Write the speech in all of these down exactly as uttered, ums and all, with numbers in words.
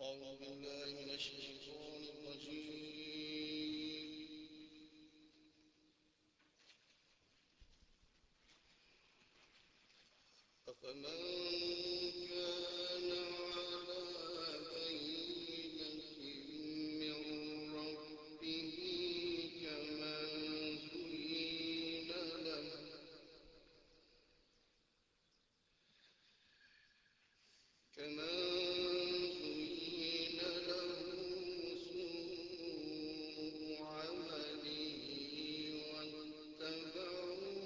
أعوذ بالله من الشيطان الرجيم. أفمن كان على بينة من ربه كمن زين له كمن زين له سوء عمله واتبعوا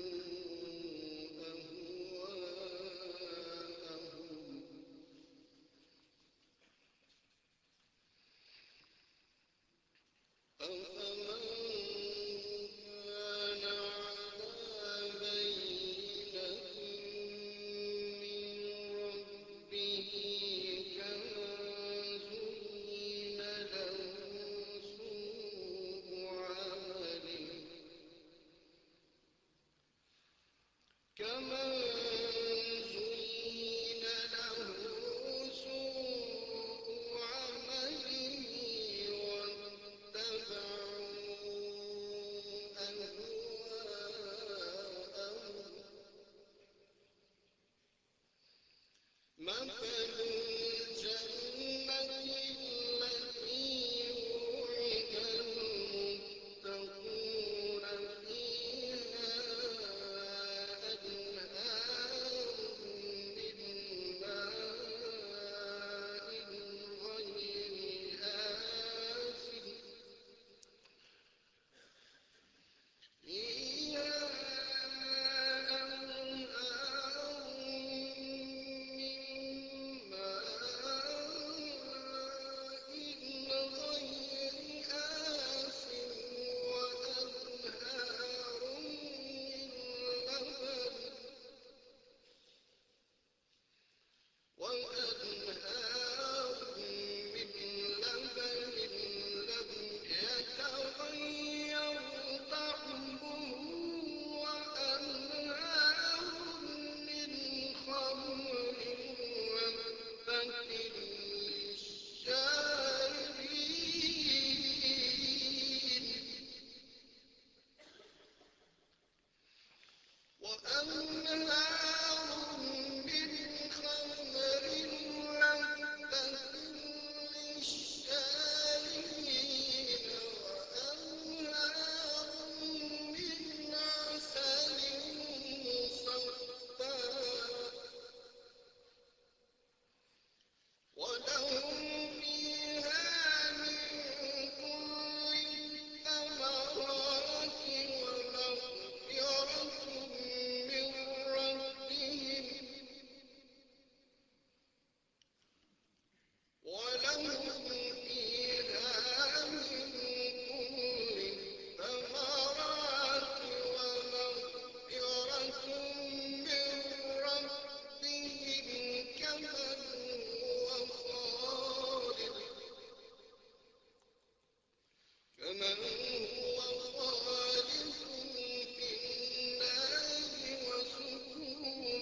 أهواءهم أفمن كان على بينة من ربه كمن زين له سوء عمله كمن زين له سوء عمله واتبعوا أهواءهم مثل الجنة التي وعد المتقون فيها أنهار من ماء غير آسن فيها أنهار من ماء غير آسن وأنهار من لبن وأنهار من لبن لم يتغير طعمه وأنهار من خمر لذة للشاربين وأنهار من خمر لذة للشاربين وأنهار من عسل مصفى ولهم فيها من كل الثمرات ومغفرة من ربهم ولهم فيها من كل الثمرات ومغفرة من ربهم كمن هو خالد كمن هو خالد في النار وسقوا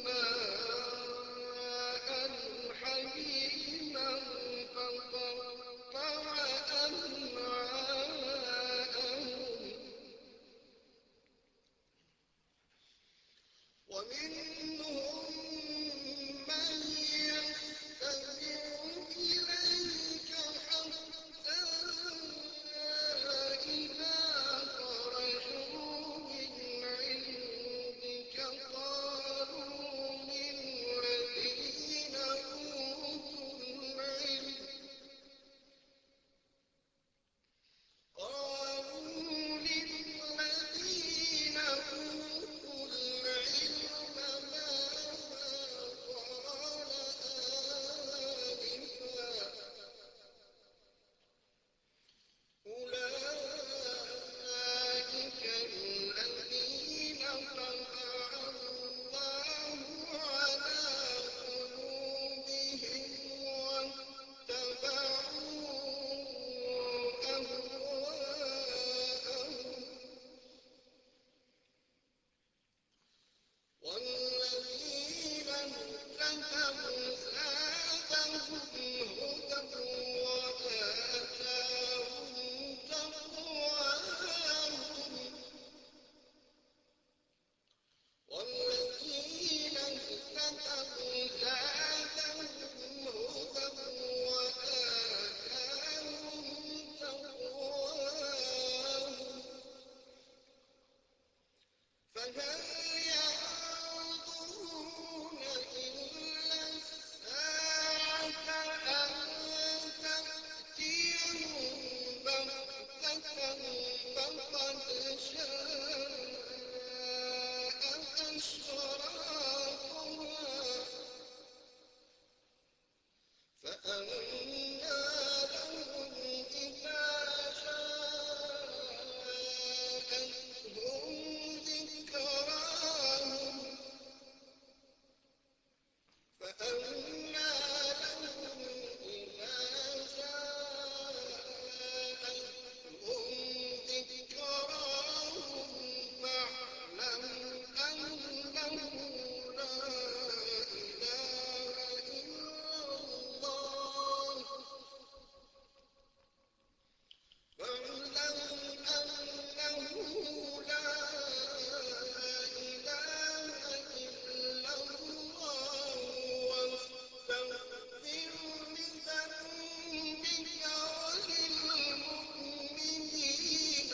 ماء حميما فقطع أمعاءهم ومنهم من يستمع إليك حتى إذا خرجوا من عندك قالوا للذين أوتوا العلم قالوا للذين أوتوا العلم ماذا قال آنفا أولئك الذين طبع الله على قلوبهم واتبعوا أهواءهم والذين اهتدوا زادهم هدى فهل ينظرون إلا الساعة أن تأتيهم بغتة فقد جاء أشراطها فأنى لهم إذا جاءتهم ذكراهم فأنى لهم إذا جاءتهم ذكراهم فاعلم أنه لا إله إلا الله فاعلم أنه لا إله إلا الله واستغفر لذنبك وللمؤمنين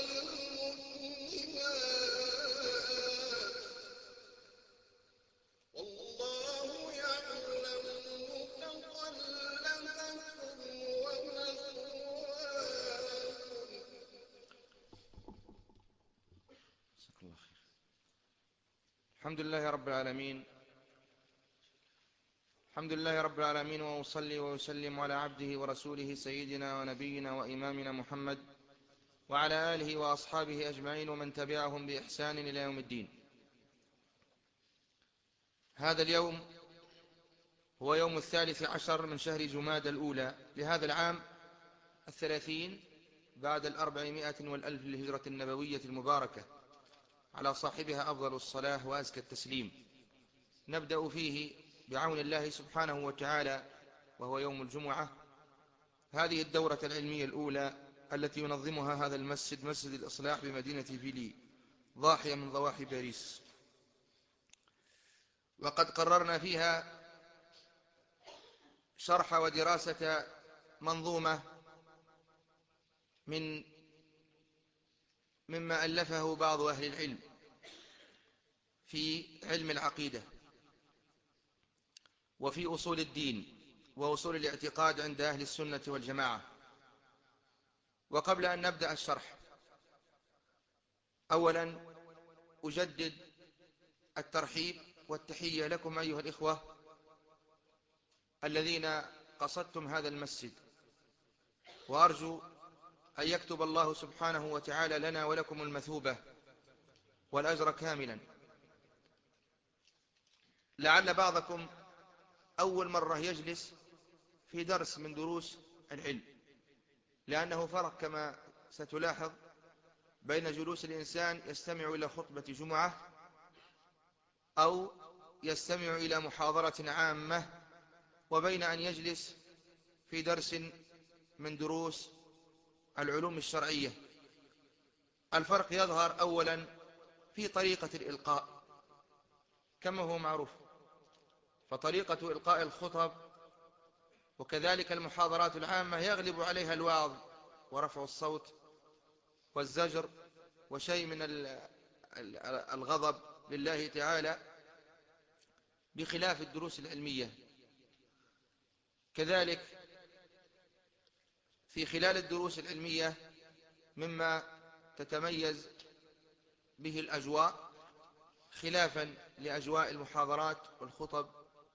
والمؤمنات والله يعلم متقلبكم ومثواكم. جزاك الله خير. الحمد لله رب العالمين الحمد لله رب العالمين وأصلي وأسلم على عبده ورسوله سيدنا ونبينا وإمامنا محمد وعلى آله وأصحابه أجمعين ومن تبعهم بإحسان إلى يوم الدين. هذا اليوم هو يوم الثالث عشر من شهر جمادى الأولى لهذا العام الثلاثين بعد الأربعمائة والألف للهجرة النبوية المباركة، على صاحبها أفضل الصلاة وأزكى التسليم. نبدأ فيه بعون الله سبحانه وتعالى وهو يوم الجمعة هذه الدورة العلمية الأولى التي ينظمها هذا المسجد، مسجد الإصلاح بمدينة فيلي، ضاحية من ضواحي باريس. وقد قررنا فيها شرح ودراسة منظومة من مما ألفه بعض أهل العلم في علم العقيدة وفي أصول الدين وأصول الاعتقاد عند أهل السنة والجماعة. وقبل أن نبدأ الشرح، أولا أجدد الترحيب والتحية لكم أيها الإخوة الذين قصدتم هذا المسجد، وأرجو أن يكتب الله سبحانه وتعالى لنا ولكم المثوبة والأجر كاملا. لعل بعضكم أول مرة يجلس في درس من دروس العلم، لأنه فرق كما ستلاحظ بين جلوس الإنسان يستمع إلى خطبة جمعة أو يستمع إلى محاضرة عامة وبين أن يجلس في درس من دروس العلوم الشرعية. الفرق يظهر أولا في طريقة الإلقاء كما هو معروف، فطريقة إلقاء الخطب وكذلك المحاضرات العامة يغلب عليها الوعظ ورفع الصوت والزجر وشيء من الغضب لله تعالى، بخلاف الدروس العلمية. كذلك في خلال الدروس العلمية مما تتميز به الأجواء خلافا لأجواء المحاضرات والخطب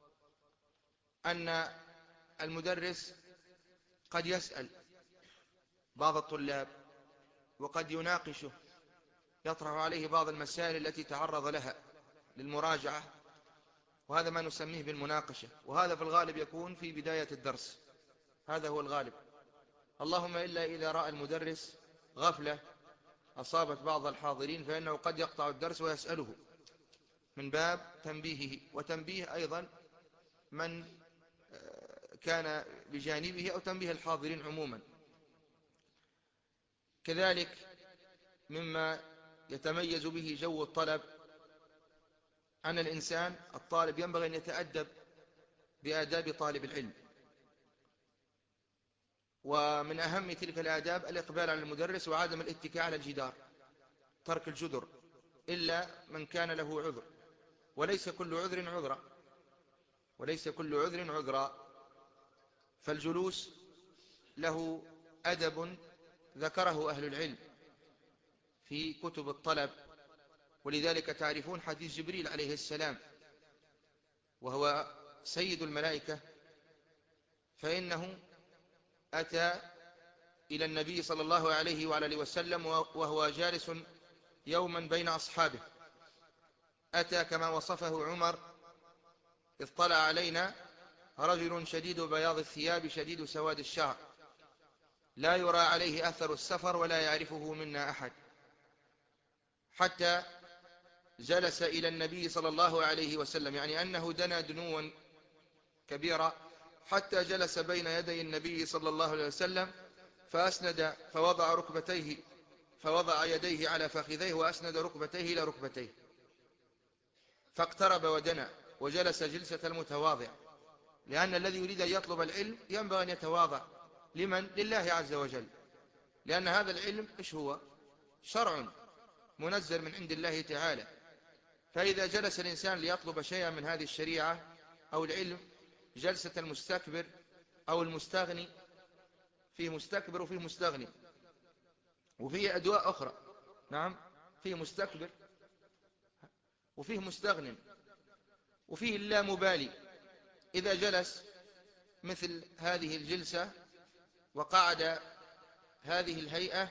أن المدرس قد يسأل بعض الطلاب وقد يناقشه، يطرح عليه بعض المسائل التي تعرض لها للمراجعة، وهذا ما نسميه بالمناقشة، وهذا في الغالب يكون في بداية الدرس، هذا هو الغالب، اللهم إلا إذا رأى المدرس غفلة أصابت بعض الحاضرين فإنه قد يقطع الدرس ويسأله من باب تنبيهه وتنبيه أيضا من كان بجانبه أو تنبيه الحاضرين عموما. كذلك مما يتميز به جو الطلب أن الإنسان الطالب ينبغي أن يتأدب بآداب طالب العلم، ومن أهم تلك الآداب الإقبال على المدرس وعدم الاتكاء على الجدار، ترك الجدر إلا من كان له عذر، وليس كل عذر عذرا، وليس كل عذر عذرا. فالجلوس له أدب ذكره أهل العلم في كتب الطلب، ولذلك تعرفون حديث جبريل عليه السلام وهو سيد الملائكة، فإنه أتى إلى النبي صلى الله عليه وعلى وسلم وهو جالس يوما بين أصحابه، أتى كما وصفه عمر: إذ طلع علينا رجل شديد بياض الثياب شديد سواد الشعر لا يرى عليه أثر السفر ولا يعرفه منا أحد، حتى جلس إلى النبي صلى الله عليه وسلم، يعني أنه دنا دنوا كبيرا حتى جلس بين يدي النبي صلى الله عليه وسلم، فأسند فوضع ركبتيه فوضع يديه على فخذيه وأسند ركبتيه إلى ركبتيه، فاقترب ودنا وجلس جلسة المتواضع، لأن الذي يريد أن يطلب العلم ينبغي أن يتواضع. لمن؟ لله عز وجل، لأن هذا العلم إيش هو؟ شرع منزل من عند الله تعالى. فإذا جلس الإنسان ليطلب شيئا من هذه الشريعة أو العلم جلسة المستكبر أو المستغني، فيه مستكبر وفيه مستغني وفيه أدواء أخرى، نعم، فيه مستكبر وفيه مستغن وفيه اللامبالي. إذا جلس مثل هذه الجلسة وقعد هذه الهيئة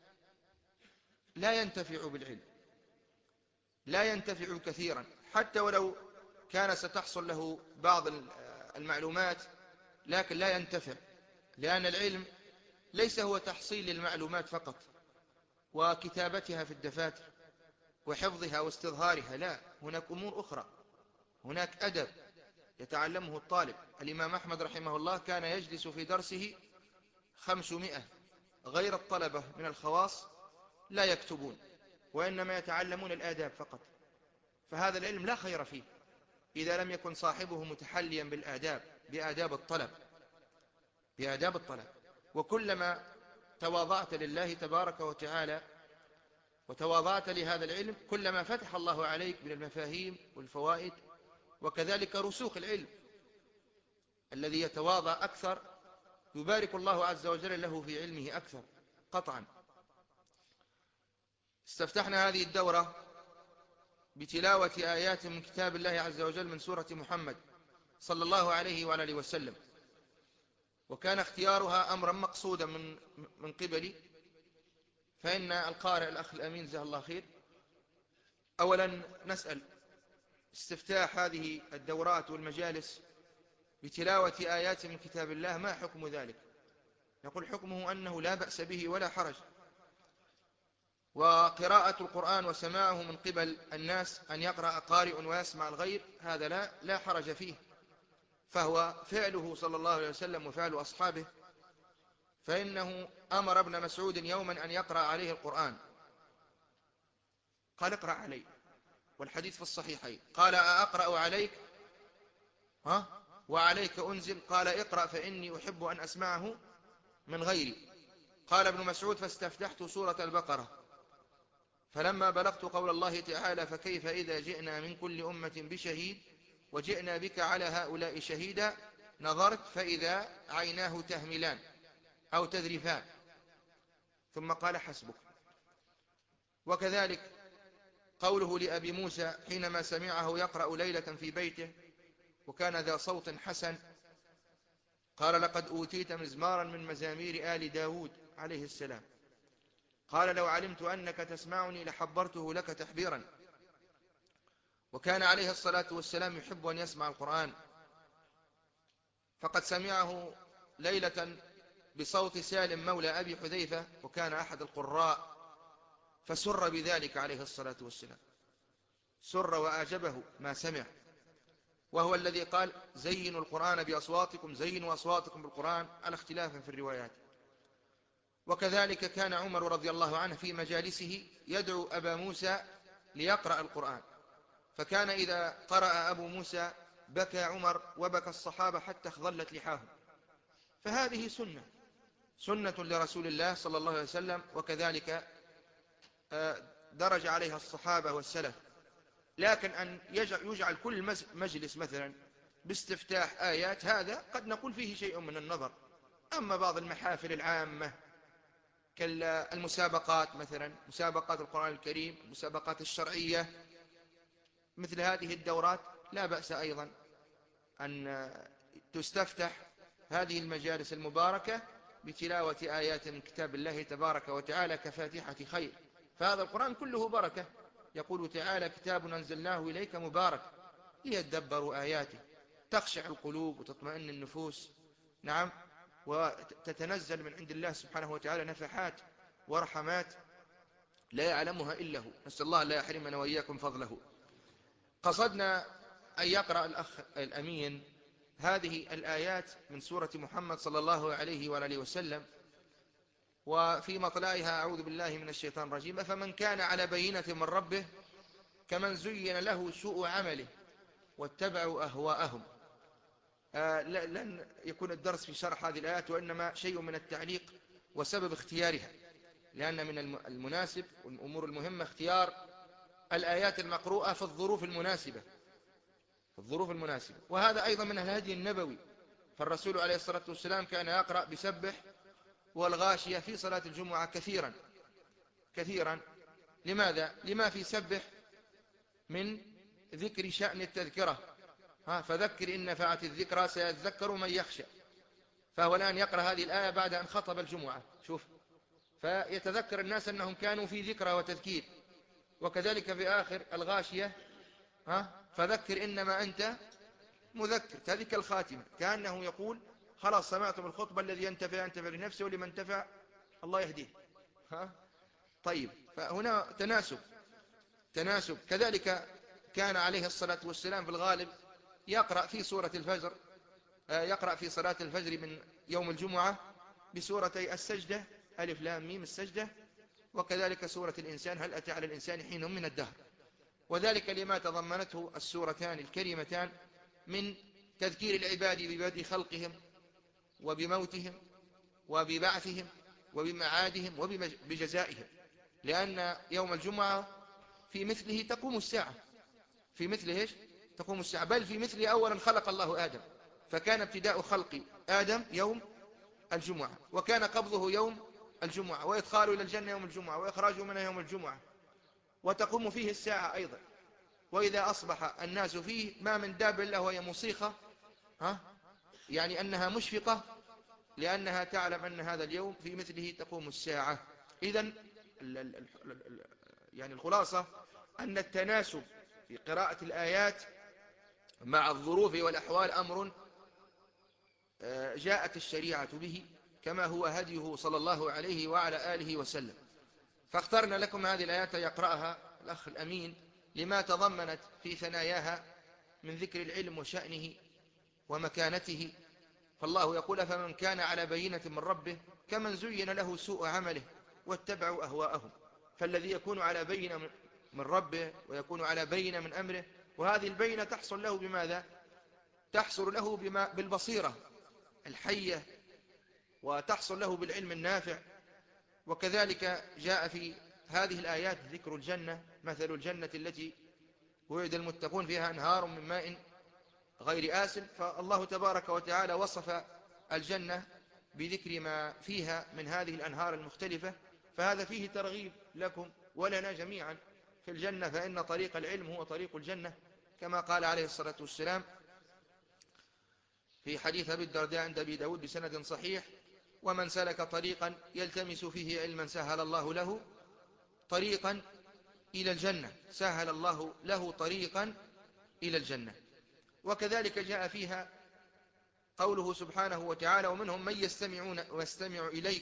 لا ينتفع بالعلم، لا ينتفع كثيرا، حتى ولو كان ستحصل له بعض المعلومات لكن لا ينتفع، لأن العلم ليس هو تحصيل للمعلومات فقط وكتابتها في الدفاتر وحفظها واستظهارها، لا، هناك أمور أخرى، هناك أدب يتعلمه الطالب. الإمام أحمد رحمه الله كان يجلس في درسه خمسمائة، غير الطلبة من الخواص لا يكتبون وإنما يتعلمون الآداب فقط، فهذا العلم لا خير فيه إذا لم يكن صاحبه متحليا بالآداب، بآداب الطلب، بآداب الطلب. وكلما تواضعت لله تبارك وتعالى وتواضعت لهذا العلم كلما فتح الله عليك من المفاهيم والفوائد، وكذلك رسوخ العلم. الذي يتواضع أكثر يبارك الله عز وجل له في علمه أكثر قطعا. استفتحنا هذه الدورة بتلاوة آيات من كتاب الله عز وجل من سورة محمد صلى الله عليه وعلى آله وسلم، وكان اختيارها أمرا مقصودا من من قبلي، فإن القارئ الأخ الأمين جزاه الله خير أولا نسأل استفتاح هذه الدورات والمجالس بتلاوة آيات من كتاب الله، ما حكم ذلك؟ نقول حكمه أنه لا بأس به ولا حرج، وقراءة القرآن وسماعه من قبل الناس أن يقرأ قارئ ويسمع الغير هذا لا لا حرج فيه، فهو فعله صلى الله عليه وسلم وفعل أصحابه، فإنه أمر ابن مسعود يوما أن يقرأ عليه القرآن، قال اقرأ علي، والحديث في الصحيحين، قال أقرأ عليك ها وعليك أنزل، قال اقرأ فإني أحب أن أسمعه من غيري. قال ابن مسعود فاستفتحت سورة البقرة، فلما بلغت قول الله تعالى فكيف إذا جئنا من كل أمة بشهيد وجئنا بك على هؤلاء شهيدا، نظرت فإذا عيناه تهملان أو تذرفان، ثم قال حسبك. وكذلك قوله لأبي موسى حينما سمعه يقرأ ليلة في بيته وكان ذا صوت حسن، قال لقد أوتيت مزمارا من مزامير آل داود عليه السلام، قال لو علمت أنك تسمعني لحبرته لك تحبيرا. وكان عليه الصلاة والسلام يحب أن يسمع القرآن، فقد سمعه ليلة بصوت سالم مولى أبي حذيفة وكان أحد القراء، فسر بذلك عليه الصلاة والسلام، سر وأعجبه ما سمع، وهو الذي قال زينوا القرآن بأصواتكم، زينوا أصواتكم بالقرآن، على اختلاف في الروايات. وكذلك كان عمر رضي الله عنه في مجالسه يدعو أبا موسى ليقرأ القرآن، فكان إذا قرأ أبو موسى بكى عمر وبكى الصحابة حتى اخضلت لحاهم. فهذه سنة سنة لرسول الله صلى الله عليه وسلم، وكذلك درج عليها الصحابة والسلف. لكن أن يجعل كل مجلس مثلا باستفتاح آيات، هذا قد نقول فيه شيء من النظر. أما بعض المحافل العامة كالمسابقات مثلا، مسابقات القرآن الكريم، المسابقات الشرعية، مثل هذه الدورات لا بأس أيضا أن تستفتح هذه المجالس المباركة بتلاوة آيات من كتاب الله تبارك وتعالى كفاتحة خير. فهذا القرآن كله بركة. يقول تعالى: كتاب أنزلناه إليك مبارك ليدبروا آياته تخشع القلوب وتطمئن النفوس. نعم، وتتنزل من عند الله سبحانه وتعالى نفحات ورحمات لا يعلمها إلا هو. نسأل الله لا يحرمنا وإياكم فضله. قصدنا أن يقرأ الأخ الأمين هذه الآيات من سورة محمد صلى الله عليه وآله وسلم، وفي مطلعها: أعوذ بالله من الشيطان الرجيم. فمن كان على بينة من ربه كمن زين له سوء عمله واتبعوا أهواءهم. آه لن يكون الدرس في شرح هذه الآيات، وإنما شيء من التعليق وسبب اختيارها، لأن من المناسب والأمور المهمة اختيار الآيات المقروءة في الظروف المناسبة في الظروف المناسبة وهذا أيضا من الهدي النبوي. فالرسول عليه الصلاة والسلام كان يقرأ بسبح والغاشية في صلاة الجمعة كثيرا كثيرا. لماذا؟ لما في سبح من ذكر شأن التذكرة. ها فذكر إن نفعت الذكرى سيذكر من يخشى. فهو الآن يقرأ هذه الآية بعد أن خطب الجمعة، شوف، فيتذكر الناس أنهم كانوا في ذكرى وتذكير. وكذلك في آخر الغاشية: ها فذكر إنما أنت مذكر. هذه كالخاتمة، كأنه يقول: خلاص سمعتم الخطبة، الذي ينتفع ينتفع لنفسه، ولمن انتفع الله يهديه. ها طيب، فهنا تناسب تناسب. كذلك كان عليه الصلاة والسلام في الغالب يقرأ في سورة الفجر، يقرأ في صلاة الفجر من يوم الجمعة بسورتي السجدة، ألف لام ميم السجدة، وكذلك سورة الإنسان، هل أتى على الإنسان حين من الدهر. وذلك لما تضمنته السورتان الكريمتان من تذكير العباد ببدء خلقهم وبموتهم وببعثهم وبمعادهم وبجزائهم، لأن يوم الجمعة في مثله تقوم الساعة في مثله إيش؟ تقوم الساعة، بل في مثله أولا خلق الله آدم، فكان ابتداء خلق آدم يوم الجمعة، وكان قبضه يوم الجمعة، وإدخاله إلى الجنة يوم الجمعة، وإخراجه منها يوم الجمعة، وتقوم فيه الساعة أيضا. وإذا أصبح الناس فيه ما من داب إلا وهي مصيخة، ها يعني أنها مشفقة، لأنها تعلم أن هذا اليوم في مثله تقوم الساعة. إذن يعني الخلاصة أن التناسب في قراءة الآيات مع الظروف والأحوال أمر جاءت الشريعة به، كما هو هديه صلى الله عليه وعلى آله وسلم. فاخترنا لكم هذه الآيات يقرأها الأخ الأمين لما تضمنت في ثناياها من ذكر العلم وشأنه ومكانته. فالله يقول: فمن كان على بينة من ربه كمن زين له سوء عمله واتبعوا أهواءهم. فالذي يكون على بينة من ربه ويكون على بينة من أمره، وهذه البينة تحصل له بماذا؟ تحصل له بما بالبصيرة الحية، وتحصل له بالعلم النافع. وكذلك جاء في هذه الآيات ذكر الجنة: مثل الجنة التي وعد المتقون فيها أنهار من ماء غير آسن. فالله تبارك وتعالى وصف الجنة بذكر ما فيها من هذه الأنهار المختلفة، فهذا فيه ترغيب لكم ولنا جميعا في الجنة، فإن طريق العلم هو طريق الجنة، كما قال عليه الصلاة والسلام في حديث أبي الدرداء عند أبي داود بسند صحيح: ومن سلك طريقا يلتمس فيه علما سهل الله له طريقا إلى الجنة سهل الله له طريقا إلى الجنة. وكذلك جاء فيها قوله سبحانه وتعالى: ومنهم من يستمعون ويستمع إليك.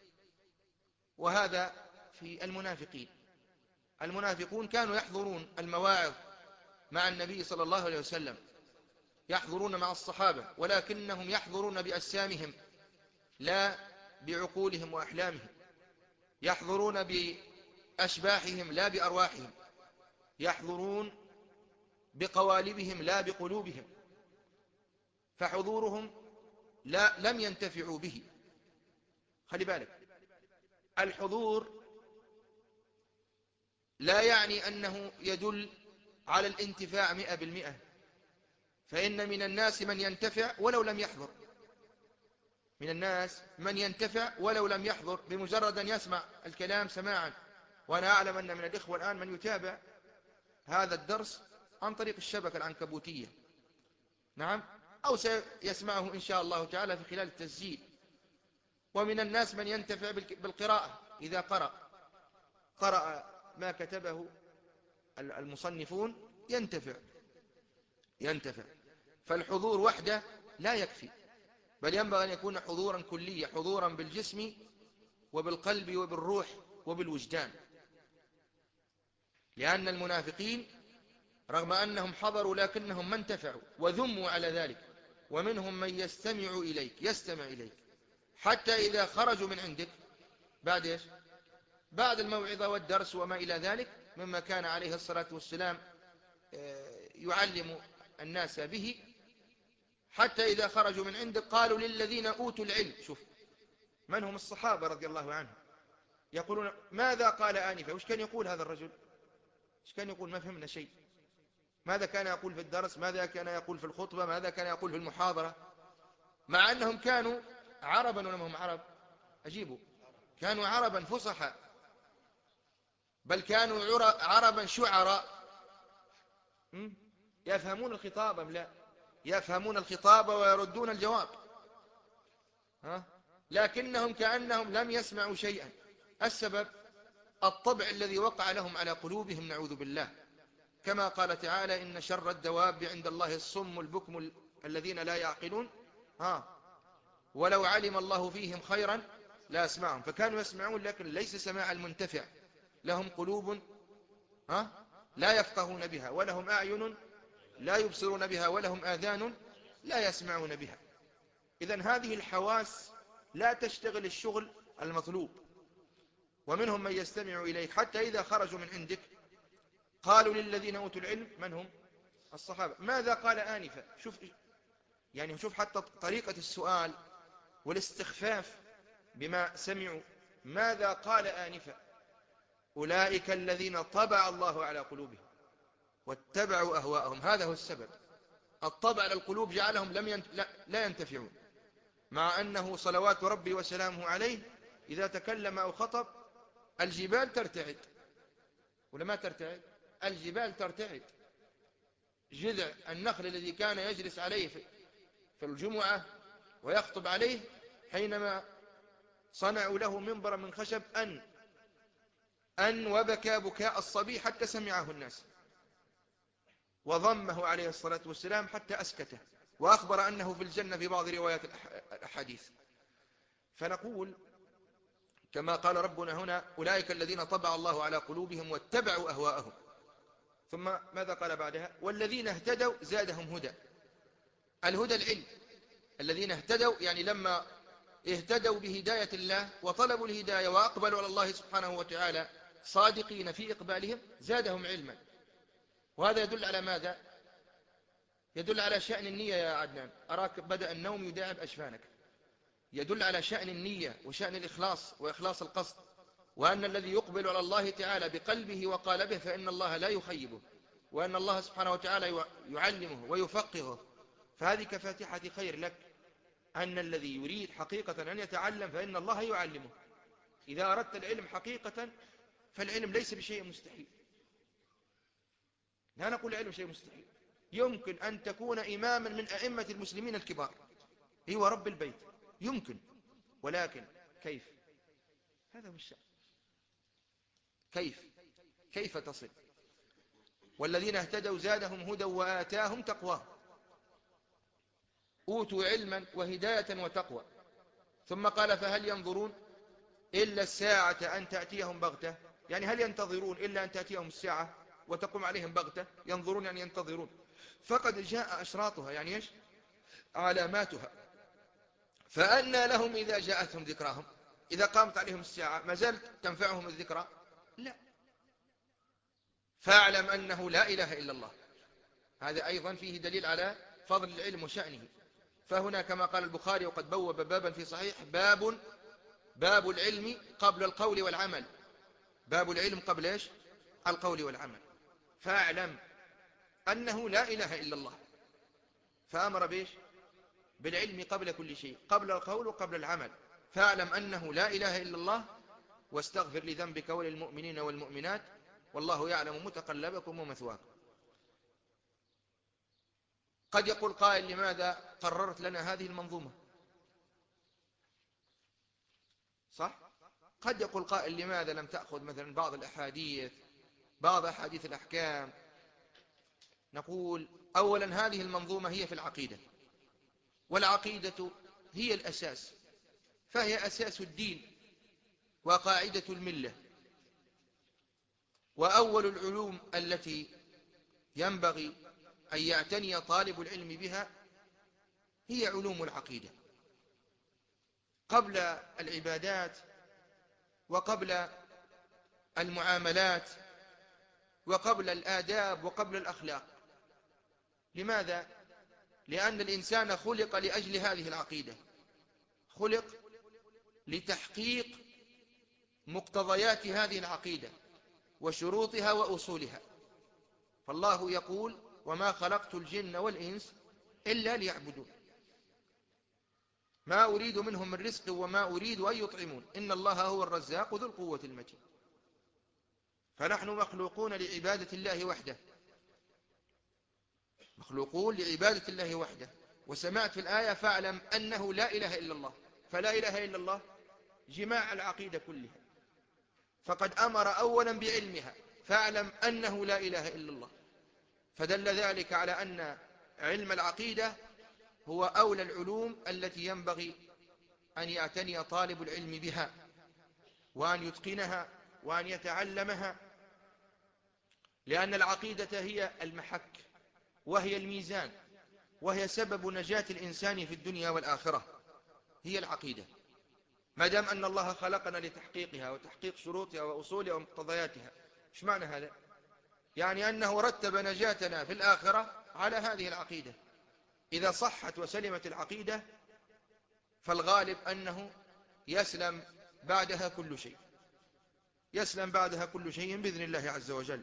وهذا في المنافقين. المنافقون كانوا يحضرون المواعظ مع النبي صلى الله عليه وسلم، يحضرون مع الصحابة، ولكنهم يحضرون بأجسامهم لا بعقولهم وأحلامهم، يحضرون بأشباحهم لا بأرواحهم، يحضرون بقوالبهم لا بقلوبهم، فحضورهم لا لم ينتفعوا به. خلي بالك، الحضور لا يعني أنه يدل على الانتفاع مئة بالمئة، فإن من الناس من ينتفع ولو لم يحضر، من الناس من ينتفع ولو لم يحضر بمجرد أن يسمع الكلام سماعا. وأنا أعلم أن من الإخوة الآن من يتابع هذا الدرس عن طريق الشبكة العنكبوتية، نعم، أو سيسمعه إن شاء الله تعالى في خلال التسجيل. ومن الناس من ينتفع بالقراءة، إذا قرأ قرأ ما كتبه المصنفون ينتفع ينتفع فالحضور وحده لا يكفي، بل ينبغي أن يكون حضورا كليا، حضورا بالجسم وبالقلب وبالروح وبالوجدان. لأن المنافقين رغم أنهم حضروا لكنهم ما انتفعوا وذموا على ذلك. ومنهم من يستمع إليك يستمع إليك حتى إذا خرجوا من عندك بعد إيش؟ بعد الموعظة والدرس وما إلى ذلك مما كان عليه الصلاة والسلام يعلم الناس به، حتى إذا خرجوا من عندك قالوا للذين أوتوا العلم، شوف من هم الصحابة رضي الله عنهم، يقولون ماذا قال آنفا؟ وش كان يقول هذا الرجل؟ وش كان يقول؟ ما فهمنا شيء. ماذا كان يقول في الدرس؟ ماذا كان يقول في الخطبة؟ ماذا كان يقول في المحاضرة؟ مع أنهم كانوا عربا ولا هم عرب؟ أجيبوا، كانوا عربا فصحى، بل كانوا عربا شعراء. يفهمون الخطاب أم لا؟ يفهمون الخطاب ويردون الجواب، ها؟ لكنهم كأنهم لم يسمعوا شيئا. السبب الطبع الذي وقع لهم على قلوبهم، نعوذ بالله. كما قال تعالى إن شر الدواب عند الله الصم البكم الذين لا يعقلون، ها، ولو علم الله فيهم خيرا لا أسمعهم. فكانوا يسمعون لكن ليس سماع المنتفع، لهم قلوب ها لا يفقهون بها، ولهم أعين لا يبصرون بها، ولهم آذان لا يسمعون بها. إذن هذه الحواس لا تشتغل الشغل المطلوب. ومنهم من يستمع إليك حتى إذا خرجوا من عندك قالوا للذين أوتوا العلم، من هم؟ الصحابة، ماذا قال آنفا؟ شوف يعني شوف حتى طريقة السؤال والاستخفاف بما سمعوا. ماذا قال آنفا؟ أولئك الذين طبع الله على قلوبهم واتبعوا أهواءهم. هذا هو السبب، الطبع على القلوب جعلهم لم ينت... لا... لا ينتفعون، مع أنه صلوات ربي وسلامه عليه إذا تكلم أو خطب الجبال ترتعد، ولا ما ترتعد؟ الجبال ترتعد. جذع النخل الذي كان يجلس عليه في الجمعة ويخطب عليه، حينما صنعوا له منبرا من خشب أن أن وبكى بكاء الصبي حتى سمعه الناس، وضمه عليه الصلاة والسلام حتى أسكته، وأخبر أنه في الجنة في بعض روايات الأحاديث. فنقول كما قال ربنا هنا أولئك الذين طبع الله على قلوبهم واتبعوا أهواءهم. ثم ماذا قال بعدها؟ والذين اهتدوا زادهم هدى. الهدى العلم. الذين اهتدوا يعني لما اهتدوا بهداية الله وطلبوا الهداية وأقبلوا على الله سبحانه وتعالى صادقين في إقبالهم زادهم علما. وهذا يدل على ماذا؟ يدل على شأن النية يا عدنان، أراك بدأ النوم يداعب أجفانك. يدل على شأن النية وشأن الإخلاص وإخلاص القصد، وأن الذي يقبل على الله تعالى بقلبه وقالبه فإن الله لا يخيبه، وأن الله سبحانه وتعالى يعلمه ويفقهه. فهذه كفاتحة خير لك، أن الذي يريد حقيقة أن يتعلم فإن الله يعلمه. إذا أردت العلم حقيقة فالعلم ليس بشيء مستحيل. لا نقول العلم شيء مستحيل، يمكن أن تكون إماما من أئمة المسلمين الكبار، هو رب البيت، يمكن، ولكن كيف؟ هذا هو الشأن. كيف كيف تصل؟ والذين اهتدوا زادهم هدى وآتاهم تقواهم. أوتوا علما وهداية وتقوى. ثم قال فهل ينظرون إلا الساعة أن تأتيهم بغتة؟ يعني هل ينتظرون إلا أن تأتيهم الساعة وتقوم عليهم بغتة؟ ينظرون يعني ينتظرون، فقد جاء أشراطها، يعني إيش؟ علاماتها. فأنى لهم إذا جاءتهم ذكراهم؟ إذا قامت عليهم الساعة ما زالت تنفعهم الذكرى؟ لا. فاعلم أنه لا إله إلا الله. هذا أيضا فيه دليل على فضل العلم وشأنه. فهنا كما قال البخاري وقد بوب بابا في صحيح، باب باب العلم قبل القول والعمل. باب العلم قبل إيش؟ القول والعمل. فاعلم أنه لا إله إلا الله، فأمر بيش؟ بالعلم قبل كل شيء، قبل القول وقبل العمل. فاعلم أنه لا إله إلا الله، واستغفر لذنبك وللمؤمنين والمؤمنات، والله يعلم متقلبكم ومثواكم. قد يقول قائل: لماذا قررت لنا هذه المنظومة؟ صح؟ قد يقول قائل: لماذا لم تأخذ مثلا بعض الأحاديث، بعض أحاديث الأحكام؟ نقول: أولا هذه المنظومة هي في العقيدة، والعقيدة هي الأساس، فهي أساس الدين وقاعدة الملة، وأول العلوم التي ينبغي أن يعتني طالب العلم بها هي علوم العقيدة، قبل العبادات وقبل المعاملات وقبل الآداب وقبل الأخلاق. لماذا؟ لأن الإنسان خلق لأجل هذه العقيدة، خلق لتحقيق مقتضيات هذه العقيدة وشروطها وأصولها. فالله يقول: وما خلقت الجن والإنس إلا ليعبدون، ما أريد منهم من رزق وما أريد أن يطعمون، إن الله هو الرزاق ذو القوة المتين. فنحن مخلوقون لعبادة الله وحده، مخلوقون لعبادة الله وحده. وسمعت في الآية: فاعلم أنه لا إله إلا الله. فلا إله إلا الله جماع العقيدة كلها، فقد أمر أولا بعلمها: فاعلم أنه لا إله إلا الله. فدل ذلك على أن علم العقيدة هو أولى العلوم التي ينبغي أن يعتني طالب العلم بها، وأن يتقنها وأن يتعلمها، لأن العقيدة هي المحك، وهي الميزان، وهي سبب نجاة الإنسان في الدنيا والآخرة. هي العقيدة، ما دام أن الله خلقنا لتحقيقها وتحقيق شروطها وأصولها ومقتضياتها. إيش معنى هذا؟ يعني أنه رتب نجاتنا في الآخرة على هذه العقيدة. إذا صحت وسلمت العقيدة فالغالب أنه يسلم بعدها كل شيء، يسلم بعدها كل شيء بإذن الله عز وجل.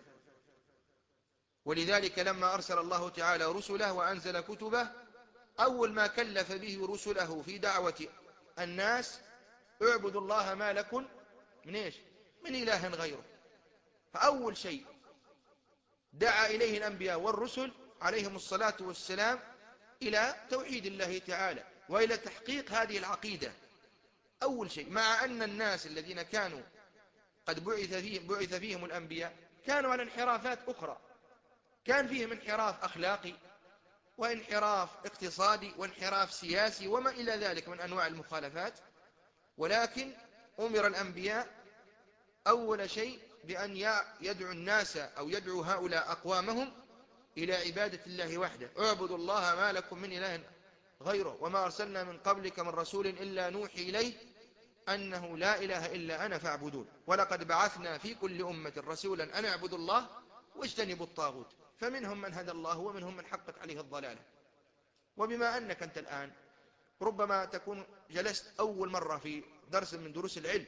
ولذلك لما أرسل الله تعالى رسله وأنزل كتبه، أول ما كلف به رسله في دعوة الناس: اعبدوا الله ما لكم من إيش؟ من إله غيره. فأول شيء دعا إليه الأنبياء والرسل عليهم الصلاة والسلام إلى توحيد الله تعالى وإلى تحقيق هذه العقيدة أول شيء. مع أن الناس الذين كانوا قد بعث فيهم, بعث فيهم الأنبياء كانوا على انحرافات أخرى، كان فيهم انحراف أخلاقي وانحراف اقتصادي وانحراف سياسي وما إلى ذلك من أنواع المخالفات، ولكن أمر الأنبياء أول شيء بأن يدعو الناس أو يدعو هؤلاء أقوامهم إلى عبادة الله وحده: اعبدوا الله ما لكم من إله غيره، وما أرسلنا من قبلك من رسول إلا نوحي إليه أنه لا إله إلا أنا فاعبدون، ولقد بعثنا في كل أمة رسولا أن اعبدوا الله واجتنبوا الطاغوت، فمنهم من هدى الله ومنهم من حقت عليه الضلالة. وبما أنك أنت الآن ربما تكون جلست أول مرة في درس من دروس العلم،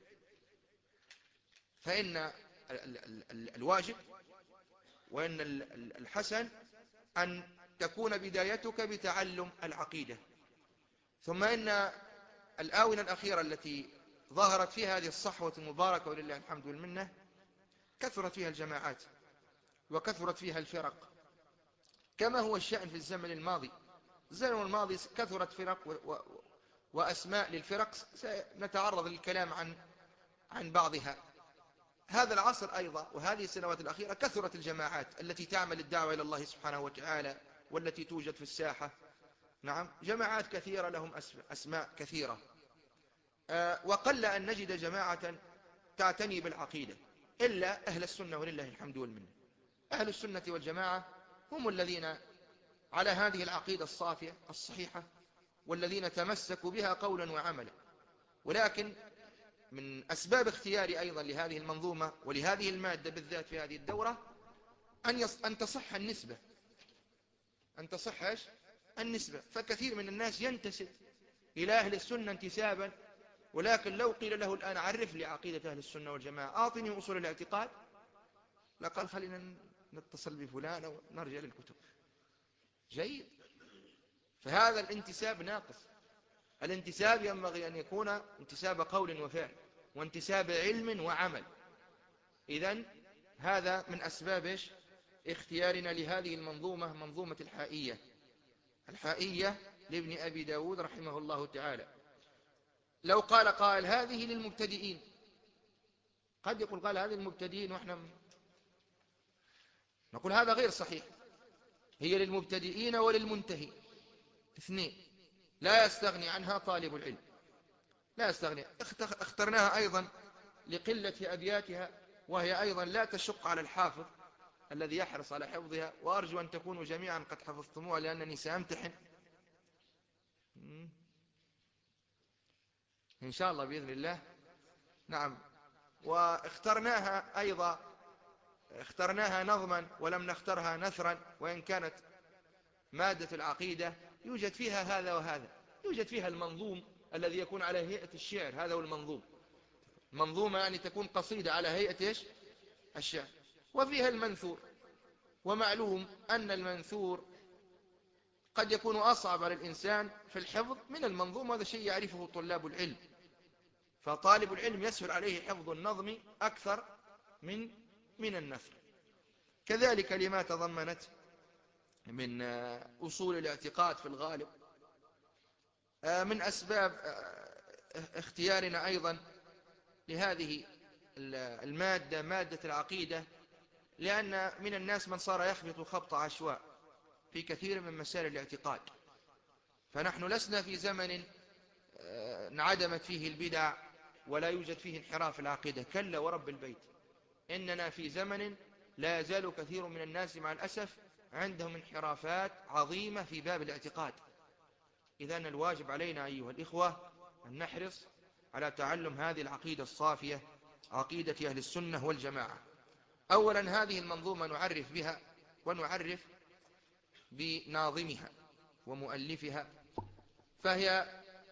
فإن الواجب وإن الحسن أن تكون بدايتك بتعلم العقيدة. ثم إن الآونة الأخيرة التي ظهرت فيها هذه الصحوة المباركة ولله الحمد والمنة، كثرت فيها الجماعات وكثرت فيها الفرق، كما هو الشأن في الزمن الماضي. الزمن الماضي كثرت فرق و... و... وأسماء للفرق، سنتعرض للكلام عن عن بعضها. هذا العصر أيضا وهذه السنوات الأخيرة كثرت الجماعات التي تعمل الدعوة إلى الله سبحانه وتعالى والتي توجد في الساحة. نعم، جماعات كثيرة لهم أسماء كثيرة، أه وقل أن نجد جماعة تعتني بالعقيدة إلا أهل السنة ولله الحمد والمنة. أهل السنة والجماعة هم الذين على هذه العقيدة الصافية الصحيحة، والذين تمسكوا بها قولا وعملا. ولكن من أسباب اختياري أيضا لهذه المنظومة ولهذه المادة بالذات في هذه الدورة أن, يص... أن تصح النسبة، أن تصح النسبة. فكثير من الناس ينتسب إلى أهل السنة انتسابا، ولكن لو قيل له الآن عرف لي عقيدة أهل السنة والجماعة، أعطني أصول الاعتقاد، لا قال خلينا نتصل بفلان ونرجع للكتب. جيد. فهذا الانتساب ناقص. الانتساب ينبغي أن يكون انتساب قول وفعل، وانتساب علم وعمل. إذن هذا من أسباب إيش؟ اختيارنا لهذه المنظومة، منظومة الحائية. الحائية لابن أبي داود رحمه الله تعالى. لو قال قائل هذه للمبتدئين، قد يقول قال هذه للمبتدئين، وإحنا نقول هذا غير صحيح. هي للمبتدئين وللمنتهي، اثنين، لا يستغني عنها طالب العلم، لا يستغني. اخترناها أيضا لقلة أبياتها، وهي أيضا لا تشق على الحافظ الذي يحرص على حفظها، وأرجو أن تكونوا جميعا قد حفظتموها لأنني سأمتحن إن شاء الله بإذن الله. نعم. واخترناها أيضا، اخترناها نظما ولم نخترها نثرا، وإن كانت مادة العقيدة يوجد فيها هذا وهذا. يوجد فيها المنظوم الذي يكون على هيئة الشعر، هذا هو المنظوم. منظومة يعني تكون قصيدة على هيئة إيش؟ الشعر. وفيها المنثور، ومعلوم أن المنثور قد يكون أصعب على الإنسان في الحفظ من المنظوم، وهذا شيء يعرفه طلاب العلم. فطالب العلم يسهل عليه حفظ النظم أكثر من من النثر. كذلك لما تضمنت من أصول الاعتقاد في الغالب. من أسباب اختيارنا أيضا لهذه المادة، مادة العقيدة، لأن من الناس من صار يخبط خبط عشواء في كثير من مسائل الاعتقاد. فنحن لسنا في زمن انعدمت فيه البدع ولا يوجد فيه انحراف العقيدة، كلا ورب البيت. إننا في زمن لا يزال كثير من الناس مع الأسف عندهم انحرافات عظيمة في باب الاعتقاد. إذن الواجب علينا أيها الإخوة أن نحرص على تعلم هذه العقيدة الصافية، عقيدة أهل السنة والجماعة. أولا هذه المنظومة نعرف بها ونعرف بناظمها ومؤلفها، فهي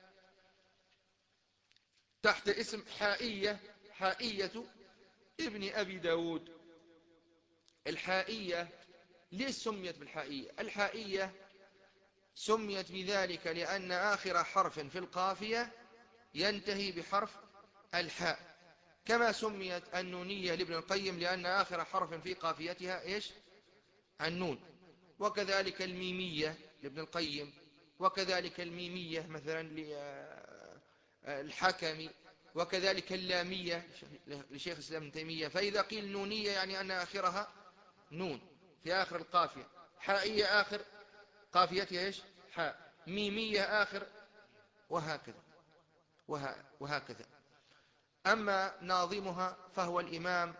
تحت اسم حائية، حائية ابن أبي داود. الحائية ليش سميت بالحائية؟ الحائية سميت بذلك لأن آخر حرف في القافية ينتهي بحرف الحاء، كما سميت النونية لابن القيم لأن آخر حرف في قافيتها إيش؟ النون. وكذلك الميمية لابن القيم، وكذلك الميمية مثلا للحكمي، وكذلك اللامية لشيخ الإسلام ابن تيمية. فإذا قيل نونية يعني أن آخرها نون في آخر القافية، حائية آخر قافيتها إيش؟ حاء، ميمية آخر، وهكذا وهكذا. أما ناظمها فهو الإمام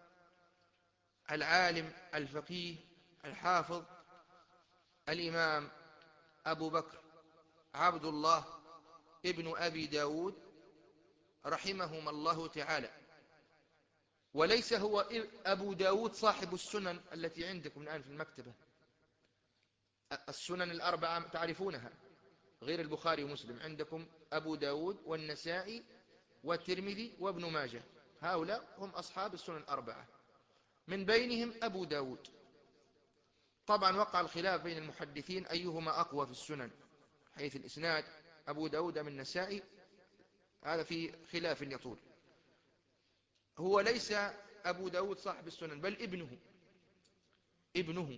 العالم الفقيه الحافظ الإمام أبو بكر عبد الله ابن أبي داود رحمهما الله تعالى. وليس هو أبو داود صاحب السنن التي عندكم الآن في المكتبة، السنن الأربعة تعرفونها غير البخاري ومسلم. عندكم أبو داود والنسائي والترمذي وابن ماجه، هؤلاء هم أصحاب السنن الأربعة، من بينهم أبو داود. طبعا وقع الخلاف بين المحدثين أيهما أقوى في السنن حيث الإسناد، أبو داود من النسائي، هذا في خلاف يطول. هو ليس أبو داود صاحب السنن بل ابنه، ابنه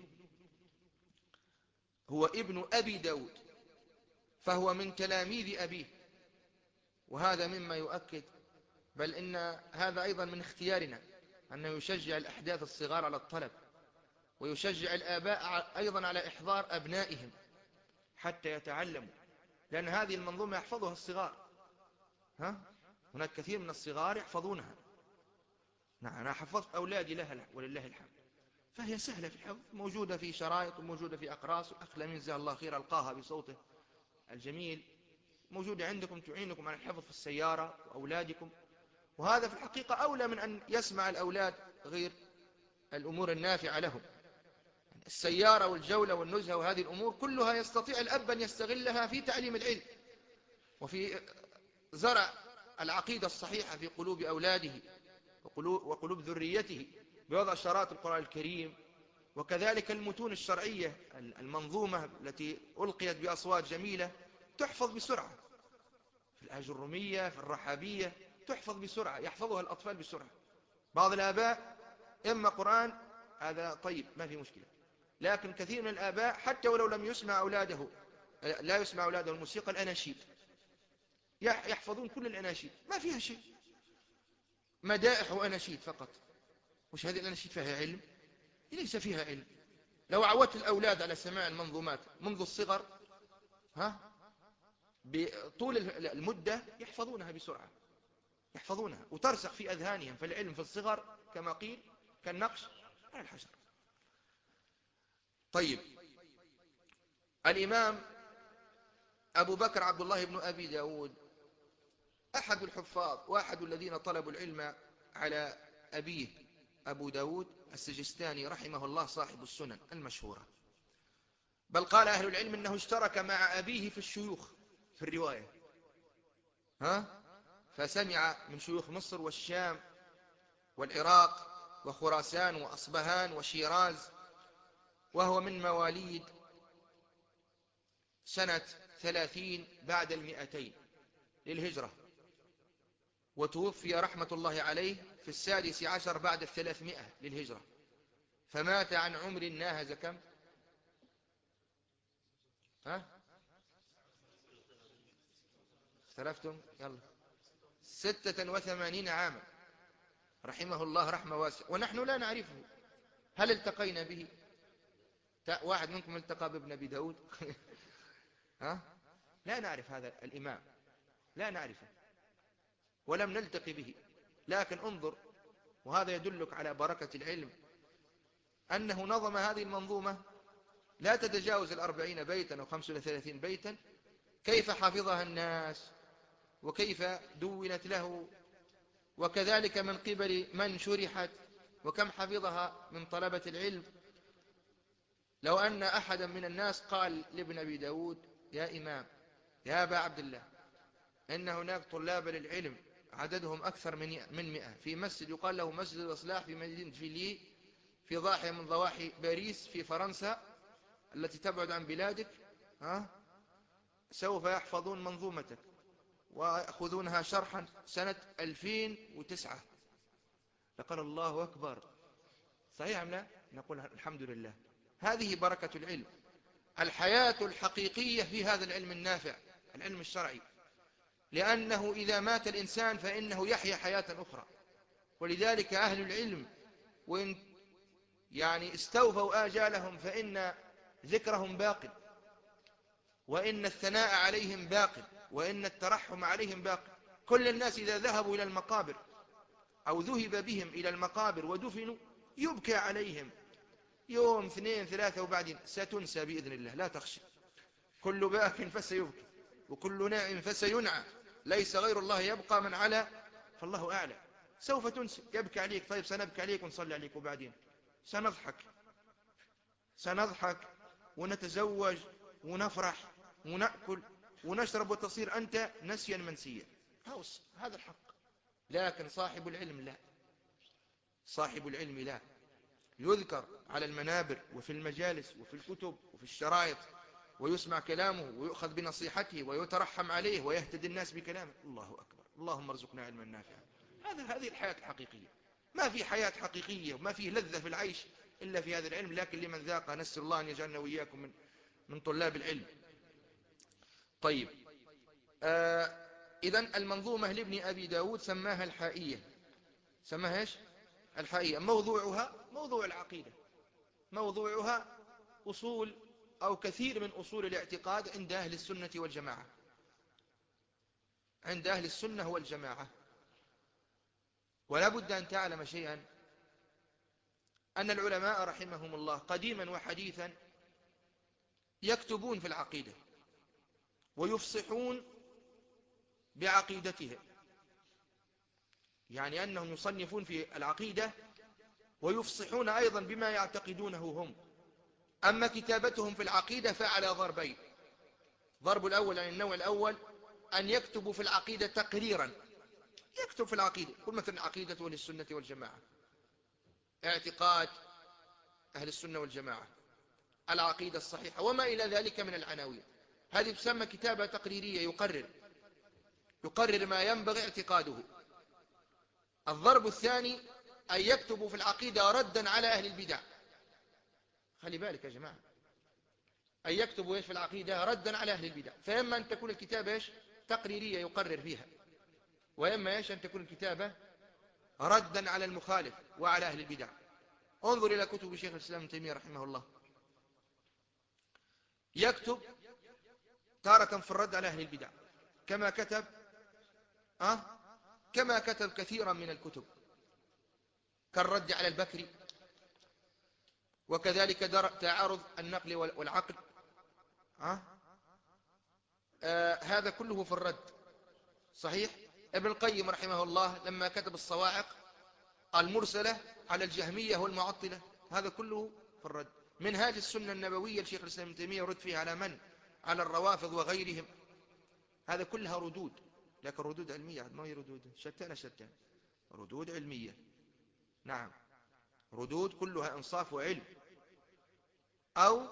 هو ابن أبي داود، فهو من تلاميذ أبيه. وهذا مما يؤكد، بل إن هذا أيضا من اختيارنا أنه يشجع الأحداث الصغار على الطلب، ويشجع الآباء أيضا على إحضار أبنائهم حتى يتعلموا، لأن هذه المنظومة يحفظها الصغار. ها؟ هناك كثير من الصغار يحفظونها. نعم، أنا حفظت أولادي لها ولله الحمد. فهي سهلة في الحفظ، موجودة في شرائط وموجودة في أقراص. والأخ لمين جزاه الله خير ألقاها بصوته الجميل، موجودة عندكم تعينكم على الحفظ في السيارة وأولادكم. وهذا في الحقيقة أولى من أن يسمع الأولاد غير الأمور النافعة لهم. السيارة والجولة والنزهة وهذه الأمور كلها يستطيع الأب أن يستغلها في تعليم العلم وفي زرع العقيدة الصحيحة في قلوب أولاده وقلوب, وقلوب ذريته. بوضع شرائط القرآن الكريم، وكذلك المتون الشرعية المنظومة التي ألقيت بأصوات جميلة تحفظ بسرعة، في الآج الرومية، في الرحابية، تحفظ بسرعة، يحفظها الأطفال بسرعة. بعض الآباء إما قرآن هذا طيب ما في مشكلة، لكن كثير من الآباء حتى ولو لم يسمع أولاده لا يسمع أولاده الموسيقى الأناشيد، يحفظون كل الأناشيد، ما فيها شيء، مدائح وأناشيد فقط. وش هذه الأناشيد فيها علم؟ ليس فيها علم. لو عودت الأولاد على سماع المنظومات منذ الصغر ها بطول المدة يحفظونها بسرعة، يحفظونها وترسخ في أذهانهم، فالعلم في الصغر كما قيل كالنقش على الحجر. طيب، الإمام أبو بكر عبد الله بن أبي داود أحد الحفاظ وأحد الذين طلبوا العلم على أبيه أبو داود السجستاني رحمه الله صاحب السنن المشهورة، بل قال أهل العلم أنه اشترك مع أبيه في الشيوخ في الرواية، ها فسمع من شيوخ مصر والشام والعراق وخراسان وأصبهان وشيراز، وهو من مواليد سنة ثلاثين بعد المئتين للهجرة، وتوفي رحمة الله عليه في السادس عشر بعد الثلاثمائة للهجرة، فمات عن عمر ناهز كم؟ ها اختلفتم؟ يلا ستة وثمانين عاما رحمه الله رحمة واسعة، ونحن لا نعرفه. هل التقينا به؟ واحد منكم التقى بابن أبي داود؟ ها؟ لا نعرف هذا الإمام، لا نعرفه ولم نلتقي به، لكن انظر، وهذا يدلك على بركة العلم، أنه نظم هذه المنظومة لا تتجاوز الأربعين بيتا أو خمسة وثلاثين بيتا، كيف حفظها الناس وكيف دونت له، وكذلك من قبل من شرحت، وكم حفظها من طلبة العلم. لو أن أحدا من الناس قال لابن أبي داود يا إمام يا أبا عبد الله إن هناك طلاب للعلم عددهم أكثر من مئة في مسجد يقال له مسجد الإصلاح في مدينة فيلي في ضاحية من ضواحي باريس في فرنسا التي تبعد عن بلادك، ها سوف يحفظون منظومتك ويأخذونها شرحا سنة ألفين وتسعة، لقال الله أكبر. صحيح أم لا؟ نقول الحمد لله. هذه بركة العلم، الحياة الحقيقية في هذا العلم النافع، العلم الشرعي، لأنه إذا مات الإنسان فإنه يحيا حياة أخرى. ولذلك أهل العلم وإن يعني استوفوا آجالهم فإن ذكرهم باق، وإن الثناء عليهم باق، وإن الترحم عليهم باق. كل الناس إذا ذهبوا إلى المقابر أو ذهب بهم إلى المقابر ودفنوا يبكى عليهم يوم اثنين ثلاثة وبعدين ستنسى بإذن الله، لا تخشى. كل باك فسيبكي وكل ناع فسينعى، ليس غير الله يبقى من على فالله أعلى. سوف تنسى، يبكي عليك، طيب سنبكي عليك ونصلي عليك، وبعدين سنضحك سنضحك ونتزوج ونفرح ونأكل ونشرب وتصير أنت نسيا منسيا، هذا الحق. لكن صاحب العلم لا، صاحب العلم لا، يذكر على المنابر وفي المجالس وفي الكتب وفي الشرائط، ويسمع كلامه ويؤخذ بنصيحته ويترحم عليه ويهتدي الناس بكلامه. الله أكبر، اللهم ارزقنا علما نافعا. هذا هذه الحياة الحقيقية. ما في حياة حقيقية وما في لذة في العيش إلا في هذا العلم، لكن لمن ذاق نسأل الله أن يجعلنا وإياكم من من طلاب العلم. طيب، آه إذن المنظومة لابن أبي داود سماها الحائية، سماها إيش؟ الحائية. موضوعها موضوع العقيدة، موضوعها أصول أو كثير من أصول الاعتقاد عند أهل السنة والجماعة، عند أهل السنة والجماعة. ولا بد أن تعلم شيئا، أن العلماء رحمهم الله قديما وحديثا يكتبون في العقيدة ويفصحون بعقيدتهم، يعني أنهم يصنفون في العقيدة ويفصحون أيضا بما يعتقدونه هم. أما كتابتهم في العقيدة فعلى ضربين: ضرب الأول عن النوع الأول أن يكتبوا في العقيدة تقريرا، يكتب في العقيدة، قل مثلا عقيدة أهل السنة والجماعة، اعتقاد أهل السنة والجماعة، العقيدة الصحيحة، وما إلى ذلك من العناوين. هذه تسمى كتابة تقريرية، يقرر يقرر ما ينبغي اعتقاده. الضرب الثاني أن يكتب في العقيدة ردا على أهل البدع. خلي بالك يا جماعة، أن يكتبوا إيش في العقيدة ردا على أهل البدع. فإما أن تكون الكتابة إيش تقريرية يقرر فيها، وإما إيش أن تكون الكتابة ردا على المخالف وعلى أهل البدع. انظر إلى كتب شيخ الإسلام ابن تيمية رحمه الله، يكتب تارة في الرد على أهل البدع، كما كتب أه؟ كما كتب كثيرا من الكتب كالرد على البكري، وكذلك تعارض النقل والعقل. أه؟ آه هذا كله في الرد. صحيح. ابن القيم رحمه الله لما كتب الصواعق المرسلة على الجهمية والمعطلة، هذا كله في الرد. منهاج السنة النبوية لشيخ الإسلام ابن تيمية يرد فيه على من؟ على الروافض وغيرهم. هذا كلها ردود، لكن ردود علمية، ما هي ردود شتان شتان، ردود علمية. نعم، ردود كلها إنصاف وعلم. أو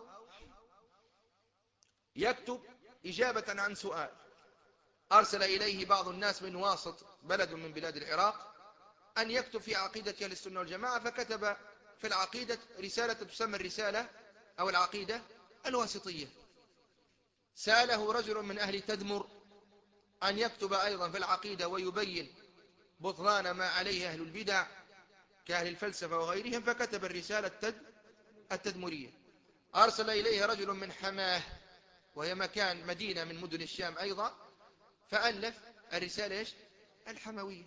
يكتب إجابة عن سؤال أرسل إليه بعض الناس من واسط بلد من بلاد العراق أن يكتب في عقيدة أهل السنة والجماعة، فكتب في العقيدة رسالة تسمى الرسالة أو العقيدة الواسطية. سأله رجل من أهل تدمر أن يكتب أيضا في العقيدة ويبين بطلان ما عليه أهل البدع كأهل الفلسفة وغيرهم، فكتب الرسالة التدمرية. أرسل إليه رجل من حماه، وهي مكان مدينة من مدن الشام أيضا، فألف الرسالة إيش؟ الحموية.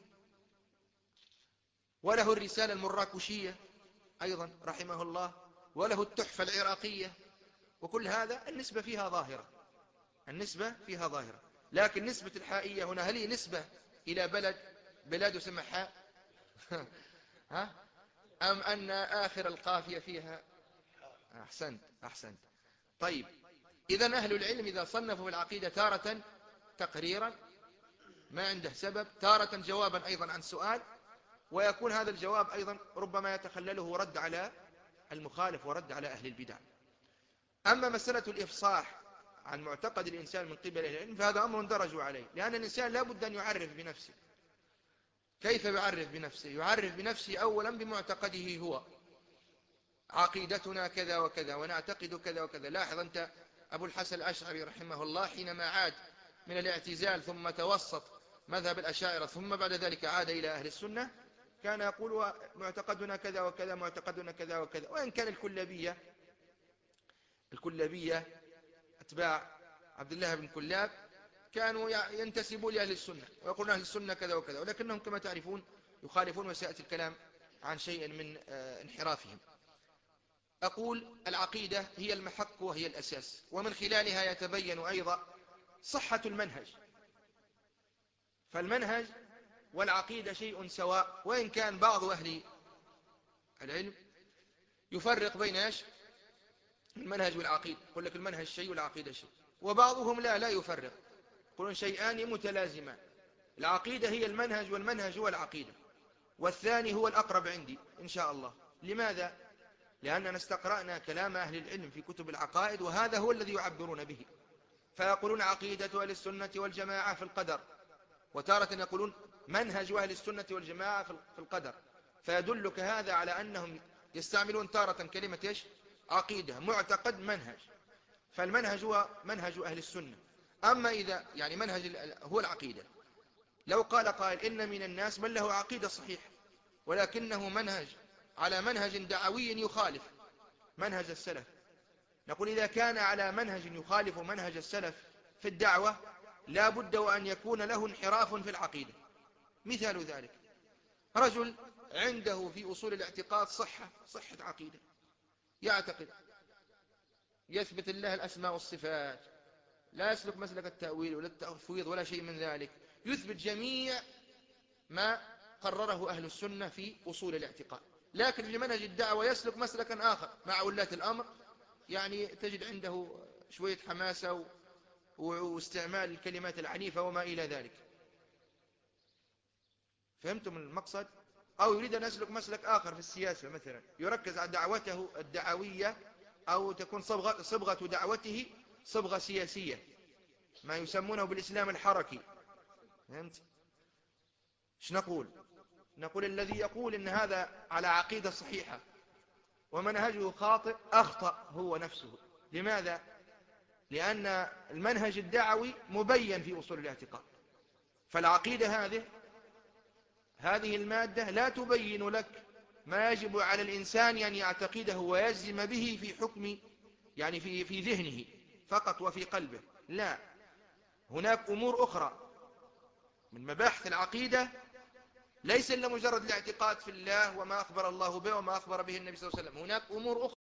وله الرسالة المراكشية أيضا رحمه الله، وله التحفة العراقية. وكل هذا النسبة فيها ظاهرة، النسبة فيها ظاهرة. لكن نسبة الحائية هنا هل هي نسبة إلى بلد بلاد يسمى حاء ها؟ أم أن آخر القافية فيها؟ أحسنت أحسنت. طيب، إذن أهل العلم إذا صنفوا العقيدة تارة تقريرا ما عنده سبب، تارة جوابا أيضا عن سؤال، ويكون هذا الجواب أيضا ربما يتخلله رد على المخالف ورد على أهل البدع. أما مسألة الإفصاح عن معتقد الإنسان من قبل أهل العلم فهذا أمر درجوا عليه، لأن الإنسان لا بد أن يعرف بنفسه. كيف يعرف بنفسه؟ يعرف بنفسه أولا بمعتقده هو، عقيدتنا كذا وكذا ونعتقد كذا وكذا. لاحظ أنت أبو الحسن الأشعري رحمه الله حينما عاد من الاعتزال ثم توسط مذهب الأشاعرة ثم بعد ذلك عاد إلى أهل السنة، كان يقول معتقدنا كذا وكذا، معتقدنا كذا وكذا. وإن كان الكلابية الكلابية أتباع عبد الله بن كلاب كانوا ينتسبون لأهل السنة ويقولون أهل السنة كذا وكذا، ولكنهم كما تعرفون يخالفون، وسيأتي الكلام عن شيء من انحرافهم. أقول العقيدة هي المحك وهي الأساس، ومن خلالها يتبين أيضا صحة المنهج. فالمنهج والعقيدة شيء سواء، وإن كان بعض أهل العلم يفرق بين إيش؟ المنهج والعقيدة، يقول لك المنهج شيء والعقيدة شيء. وبعضهم لا لا يفرق، يقولون شيئان متلازمان، العقيدة هي المنهج والمنهج هو العقيدة، والثاني هو الأقرب عندي إن شاء الله. لماذا؟ لأننا استقرأنا كلام أهل العلم في كتب العقائد، وهذا هو الذي يعبرون به. فيقولون عقيدة أهل السنة والجماعة في القدر، وتارة يقولون منهج أهل السنة والجماعة في القدر. فيدلك هذا على أنهم يستعملون تارة كلمة إيش؟ عقيدة، معتقد، منهج. فالمنهج هو منهج أهل السنة. أما إذا يعني منهج هو العقيدة، لو قال قائل إن من الناس من له عقيدة صحيح ولكنه منهج على منهج دعوي يخالف منهج السلف، نقول إذا كان على منهج يخالف منهج السلف في الدعوة لا بد وأن يكون له انحراف في العقيدة. مثال ذلك رجل عنده في أصول الاعتقاد صحة صحة عقيدة، يعتقد يثبت الله الأسماء والصفات، لا يسلك مسلك التأويل ولا التفويض ولا شيء من ذلك، يثبت جميع ما قرره أهل السنة في أصول الاعتقاد. لكن في منهج الدعوة يسلك مسلكا آخر مع ولاة الأمر، يعني تجد عنده شوية حماسة واستعمال الكلمات العنيفة وما إلى ذلك. فهمتم المقصد؟ أو يريد أن يسلك مسلك آخر في السياسة مثلا، يركز على دعوته الدعوية، أو تكون صبغة, صبغة دعوته صبغة سياسية، ما يسمونه بالإسلام الحركي. فهمت؟ ايش نقول؟ نقول الذي يقول إن هذا على عقيدة صحيحة ومنهجه خاطئ أخطأ هو نفسه. لماذا؟ لأن المنهج الدعوي مبين في أصول الاعتقاد، فالعقيدة هذه هذه المادة لا تبين لك ما يجب على الإنسان أن يعتقده ويجزم به في حكم، يعني في في ذهنه فقط وفي قلبه. لا، هناك أمور أخرى من مباحث العقيدة، ليس إلا مجرد الاعتقاد في الله وما أخبر الله به وما أخبر به النبي صلى الله عليه وسلم. هناك أمور أخرى